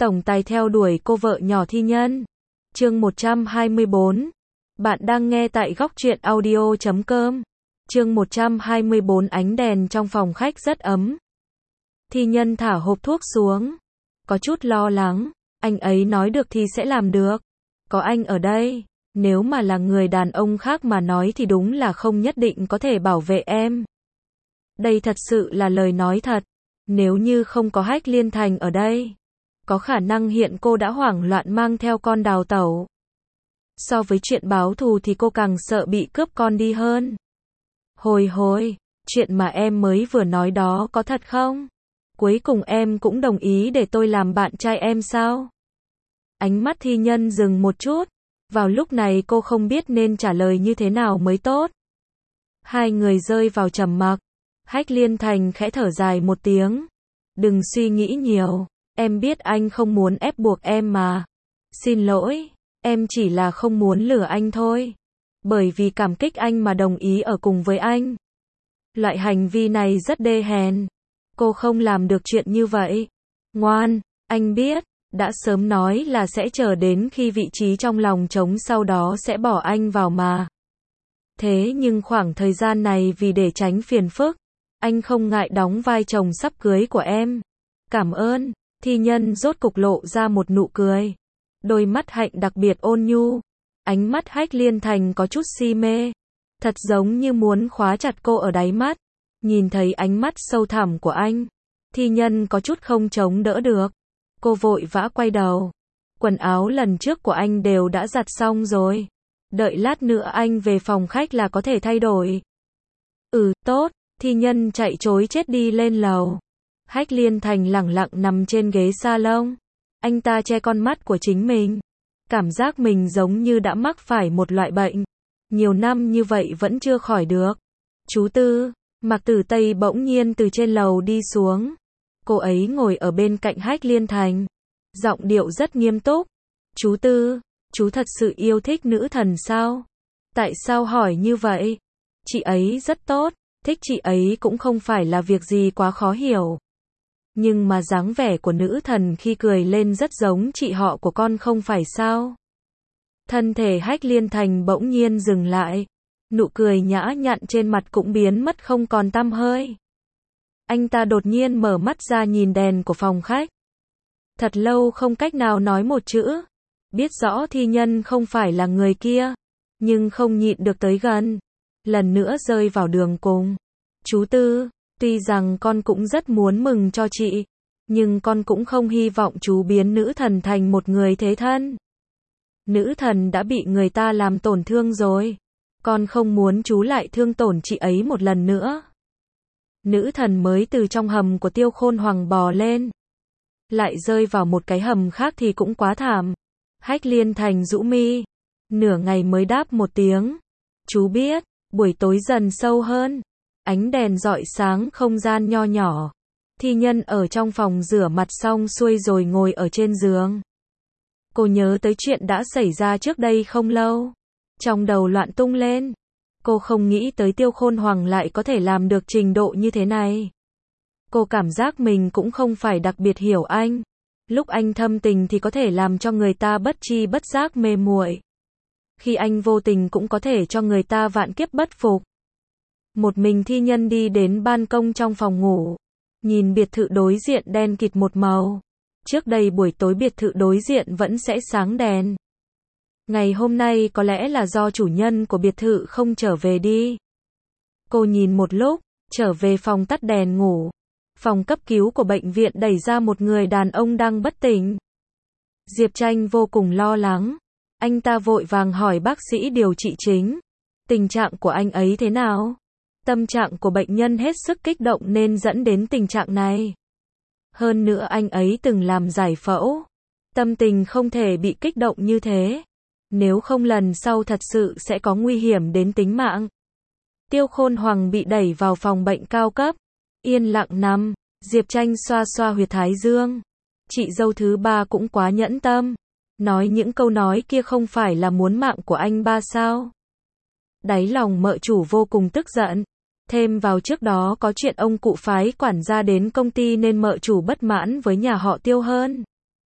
tổng tài theo đuổi cô vợ nhỏ thi nhân. Chương 124. Bạn đang nghe tại góc truyện audio.com. Chương 124. Ánh đèn trong phòng khách rất ấm. Thi nhân thả hộp thuốc xuống. Có chút lo lắng. Anh ấy nói được thì sẽ làm được. Có anh ở đây. Nếu mà là người đàn ông khác mà nói thì đúng là không nhất định có thể bảo vệ em. Đây thật sự là lời nói thật. Nếu như không có Hách Liên Thành ở đây, có khả năng hiện cô đã hoảng loạn mang theo con đào tẩu. So với chuyện báo thù thì cô càng sợ bị cướp con đi hơn. Hồi, chuyện mà em mới vừa nói đó có thật không? Cuối cùng em cũng đồng ý để tôi làm bạn trai em sao? Ánh mắt thi nhân dừng một chút. Vào lúc này cô không biết nên trả lời như thế nào mới tốt. Hai người rơi vào trầm mặc. Hách Liên Thành khẽ thở dài một tiếng. Đừng suy nghĩ nhiều. Em biết anh không muốn ép buộc em mà. Xin lỗi, em chỉ là không muốn lừa anh thôi. Bởi vì cảm kích anh mà đồng ý ở cùng với anh. Loại hành vi này rất đê hèn. Cô không làm được chuyện như vậy. Ngoan, anh biết, đã sớm nói là sẽ chờ đến khi vị trí trong lòng trống sau đó sẽ bỏ anh vào mà. Thế nhưng khoảng thời gian này vì để tránh phiền phức, anh không ngại đóng vai chồng sắp cưới của em. Cảm ơn. Thi nhân rốt cục lộ ra một nụ cười. Đôi mắt hạnh đặc biệt ôn nhu. Ánh mắt Hách Liên Thành có chút si mê. Thật giống như muốn khóa chặt cô ở đáy mắt. Nhìn thấy ánh mắt sâu thẳm của anh, thi nhân có chút không chống đỡ được. Cô vội vã quay đầu. Quần áo lần trước của anh đều đã giặt xong rồi. Đợi lát nữa anh về phòng khách là có thể thay đổi. Tốt. Thi nhân chạy trối chết đi lên lầu. Hách Liên Thành lẳng lặng nằm trên ghế salon. Anh ta che con mắt của chính mình. Cảm giác mình giống như đã mắc phải một loại bệnh. Nhiều năm như vậy vẫn chưa khỏi được. Chú Tư, Mạc Tử Tây bỗng nhiên từ trên lầu đi xuống. Cô ấy ngồi ở bên cạnh Hách Liên Thành. Giọng điệu rất nghiêm túc. Chú Tư, chú thật sự yêu thích nữ thần sao? Tại sao hỏi như vậy? Chị ấy rất tốt. Thích chị ấy cũng không phải là việc gì quá khó hiểu. Nhưng mà dáng vẻ của nữ thần khi cười lên rất giống chị họ của con không phải sao? Thân thể Hách Liên Thành bỗng nhiên dừng lại. Nụ cười nhã nhặn trên mặt cũng biến mất không còn tăm hơi. Anh ta đột nhiên mở mắt ra nhìn đèn của phòng khách. Thật lâu không cách nào nói một chữ. Biết rõ thi nhân không phải là người kia, nhưng không nhịn được tới gần. Lần nữa rơi vào đường cùng. Chú Tư, tuy rằng con cũng rất muốn mừng cho chị, nhưng con cũng không hy vọng chú biến nữ thần thành một người thế thân. Nữ thần đã bị người ta làm tổn thương rồi. Con không muốn chú lại thương tổn chị ấy một lần nữa. Nữ thần mới từ trong hầm của Tiêu Khôn Hoàng bò lên. Lại rơi vào một cái hầm khác thì cũng quá thảm. Hách Liên Thành rũ mi. Nửa ngày mới đáp một tiếng. Chú biết. Buổi tối dần sâu hơn. Ánh đèn rọi sáng không gian nho nhỏ. Thi nhân ở trong phòng rửa mặt xong xuôi rồi ngồi ở trên giường. Cô nhớ tới chuyện đã xảy ra trước đây không lâu. Trong đầu loạn tung lên. Cô không nghĩ tới Tiêu Khôn Hoàng lại có thể làm được trình độ như thế này. Cô cảm giác mình cũng không phải đặc biệt hiểu anh. Lúc anh thâm tình thì có thể làm cho người ta bất tri bất giác mê muội. Khi anh vô tình cũng có thể cho người ta vạn kiếp bất phục. Một mình thi nhân đi đến ban công trong phòng ngủ. Nhìn biệt thự đối diện đen kịt một màu. Trước đây buổi tối biệt thự đối diện vẫn sẽ sáng đèn. Ngày hôm nay có lẽ là do chủ nhân của biệt thự không trở về đi. Cô nhìn một lúc, trở về phòng tắt đèn ngủ. Phòng cấp cứu của bệnh viện đẩy ra một người đàn ông đang bất tỉnh. Diệp Tranh vô cùng lo lắng. Anh ta vội vàng hỏi bác sĩ điều trị chính. Tình trạng của anh ấy thế nào? Tâm trạng của bệnh nhân hết sức kích động nên dẫn đến tình trạng này. Hơn nữa anh ấy từng làm giải phẫu. Tâm tình không thể bị kích động như thế. Nếu không lần sau thật sự sẽ có nguy hiểm đến tính mạng. Tiêu Khôn Hoàng bị đẩy vào phòng bệnh cao cấp. Yên lặng nằm. Diệp Tranh xoa xoa huyệt thái dương. Chị dâu thứ ba cũng quá nhẫn tâm. Nói những câu nói kia không phải là muốn mạng của anh ba sao? Đáy lòng mợ chủ vô cùng tức giận. Thêm vào trước đó có chuyện ông cụ phái quản gia đến công ty nên mợ chủ bất mãn với nhà họ Tiêu hơn.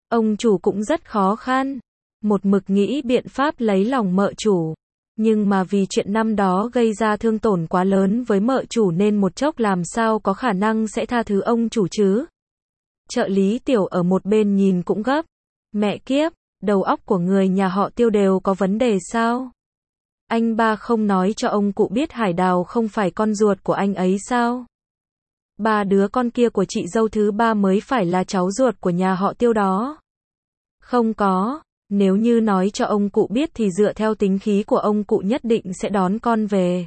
Ông chủ cũng rất khó khăn, một mực nghĩ biện pháp lấy lòng mợ chủ. Nhưng mà vì chuyện năm đó gây ra thương tổn quá lớn với mợ chủ nên một chốc làm sao có khả năng sẽ tha thứ ông chủ chứ. Trợ lý Tiểu ở một bên nhìn cũng gấp. Mẹ kiếp, đầu óc của người nhà họ Tiêu đều có vấn đề sao? Anh ba không nói cho ông cụ biết Hải Đào không phải con ruột của anh ấy sao? Ba đứa con kia của chị dâu thứ ba mới phải là cháu ruột của nhà họ Tiêu đó. Không có, nếu như nói cho ông cụ biết thì dựa theo tính khí của ông cụ nhất định sẽ đón con về.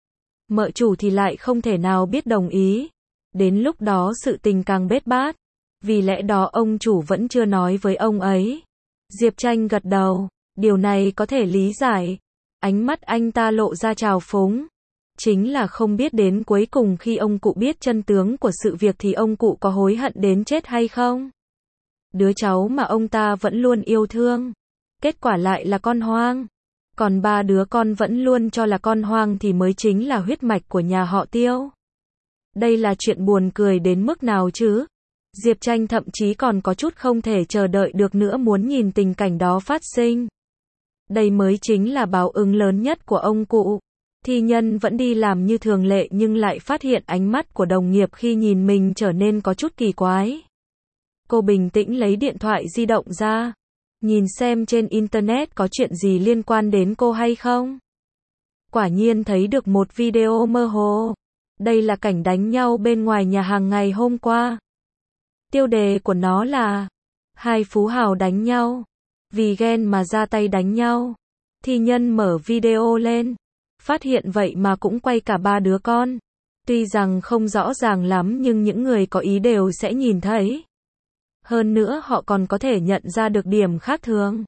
Mợ chủ thì lại không thể nào biết đồng ý. Đến lúc đó sự tình càng bết bát. Vì lẽ đó ông chủ vẫn chưa nói với ông ấy. Diệp Tranh gật đầu, điều này có thể lý giải. Ánh mắt anh ta lộ ra trào phúng. Chính là không biết đến cuối cùng khi ông cụ biết chân tướng của sự việc thì ông cụ có hối hận đến chết hay không? Đứa cháu mà ông ta vẫn luôn yêu thương. Kết quả lại là con hoang. Còn ba đứa con vẫn luôn cho là con hoang thì mới chính là huyết mạch của nhà họ Tiêu. Đây là chuyện buồn cười đến mức nào chứ? Diệp Tranh thậm chí còn có chút không thể chờ đợi được nữa muốn nhìn tình cảnh đó phát sinh. Đây mới chính là báo ứng lớn nhất của ông cụ. Thi Nhân vẫn đi làm như thường lệ nhưng lại phát hiện ánh mắt của đồng nghiệp khi nhìn mình trở nên có chút kỳ quái. Cô bình tĩnh lấy điện thoại di động ra. Nhìn xem trên internet có chuyện gì liên quan đến cô hay không. Quả nhiên thấy được một video mơ hồ. Đây là cảnh đánh nhau bên ngoài nhà hàng ngày hôm qua. Tiêu đề của nó là hai phú hào đánh nhau. Vì ghen mà ra tay đánh nhau. Thi Nhân mở video lên. Phát hiện vậy mà cũng quay cả ba đứa con. Tuy rằng không rõ ràng lắm nhưng những người có ý đều sẽ nhìn thấy. Hơn nữa họ còn có thể nhận ra được điểm khác thường.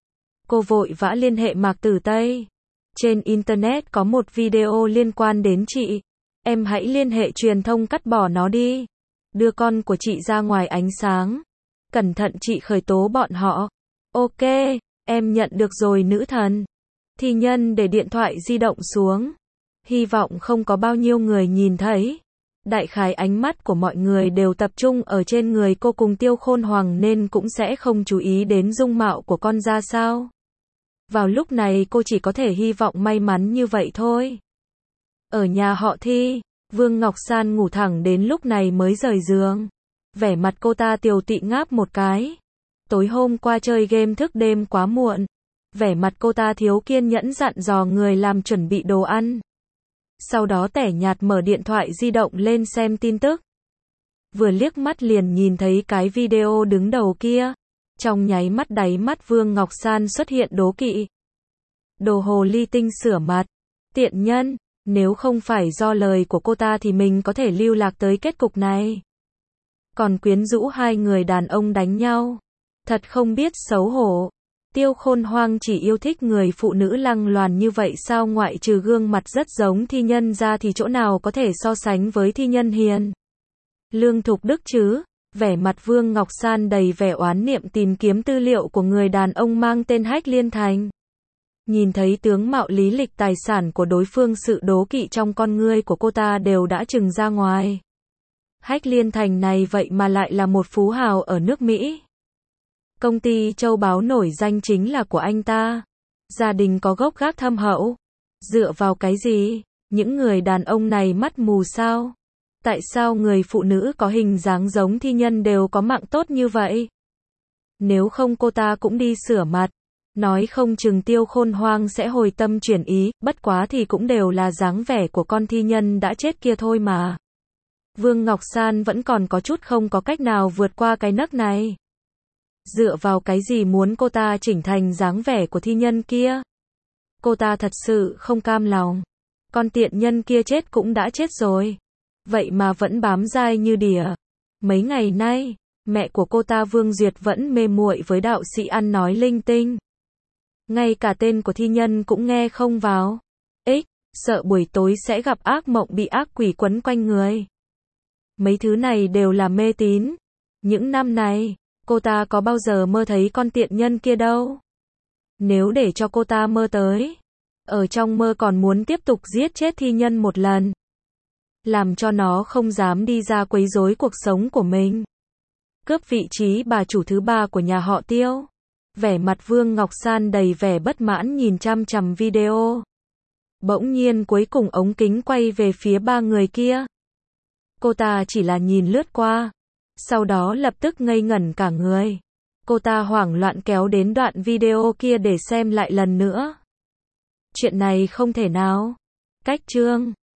Cô vội vã liên hệ Mạc Tử Tây. Trên internet có một video liên quan đến chị. Em hãy liên hệ truyền thông cắt bỏ nó đi. Đưa con của chị ra ngoài ánh sáng. Cẩn thận chị khởi tố bọn họ. Ok, em nhận được rồi nữ thần. Thi Nhân để điện thoại di động xuống. Hy vọng không có bao nhiêu người nhìn thấy. Đại khái ánh mắt của mọi người đều tập trung ở trên người cô cùng Tiêu Khôn Hoàng nên cũng sẽ không chú ý đến dung mạo của con ra sao. Vào lúc này cô chỉ có thể hy vọng may mắn như vậy thôi. Ở nhà họ Thi, Vương Ngọc San ngủ thẳng đến lúc này mới rời giường. Vẻ mặt cô ta tiều tị ngáp một cái. Tối hôm qua chơi game thức đêm quá muộn. Vẻ mặt cô ta thiếu kiên nhẫn dặn dò người làm chuẩn bị đồ ăn. Sau đó tẻ nhạt mở điện thoại di động lên xem tin tức. Vừa liếc mắt liền nhìn thấy cái video đứng đầu kia. Trong nháy mắt đáy mắt Vương Ngọc San xuất hiện đố kỵ. Đồ hồ ly tinh sửa mặt. Tiện nhân, nếu không phải do lời của cô ta thì mình có thể lưu lạc tới kết cục này. Còn quyến rũ hai người đàn ông đánh nhau. Thật không biết xấu hổ. Tiêu Khôn Hoang chỉ yêu thích người phụ nữ lăng loàn như vậy sao, ngoại trừ gương mặt rất giống Thi Nhân ra thì chỗ nào có thể so sánh với Thi Nhân hiền. Lương Thục Đức chứ? Vẻ mặt Vương Ngọc San đầy vẻ oán niệm tìm kiếm tư liệu của người đàn ông mang tên Hách Liên Thành. Nhìn thấy tướng mạo lý lịch tài sản của đối phương, sự đố kỵ trong con ngươi của cô ta đều đã trừng ra ngoài. Hách Liên Thành này vậy mà lại là một phú hào ở nước Mỹ. Công ty châu báu nổi danh chính là của anh ta. Gia đình có gốc gác thâm hậu. Dựa vào cái gì? Những người đàn ông này mắt mù sao? Tại sao người phụ nữ có hình dáng giống Thi Nhân đều có mạng tốt như vậy? Nếu không cô ta cũng đi sửa mặt. Nói không chừng Tiêu Khôn Hoang sẽ hồi tâm chuyển ý, bất quá thì cũng đều là dáng vẻ của con Thi Nhân đã chết kia thôi mà. Vương Ngọc San vẫn còn có chút không có cách nào vượt qua cái nấc này. Dựa vào cái gì muốn cô ta chỉnh thành dáng vẻ của Thi Nhân kia? Cô ta thật sự không cam lòng. Con tiện nhân kia chết cũng đã chết rồi. Vậy mà vẫn bám dai như đỉa. Mấy ngày nay, mẹ của cô ta Vương Duyệt vẫn mê muội với đạo sĩ ăn nói linh tinh. Ngay cả tên của Thi Nhân cũng nghe không vào. Sợ buổi tối sẽ gặp ác mộng bị ác quỷ quấn quanh người. Mấy thứ này đều là mê tín. Những năm này, cô ta có bao giờ mơ thấy con tiện nhân kia đâu. Nếu để cho cô ta mơ tới, ở trong mơ còn muốn tiếp tục giết chết Thi Nhân một lần. Làm cho nó không dám đi ra quấy rối cuộc sống của mình. cướp vị trí bà chủ thứ 3 của nhà họ Tiêu. Vẻ mặt Vương Ngọc San đầy vẻ bất mãn nhìn chằm chằm video. Bỗng nhiên cuối cùng ống kính quay về phía 3 người kia. Cô ta chỉ là nhìn lướt qua, sau đó lập tức ngây ngẩn cả người. Cô ta hoảng loạn kéo đến đoạn video kia để xem lại lần nữa. Chuyện này không thể nào. Cách chương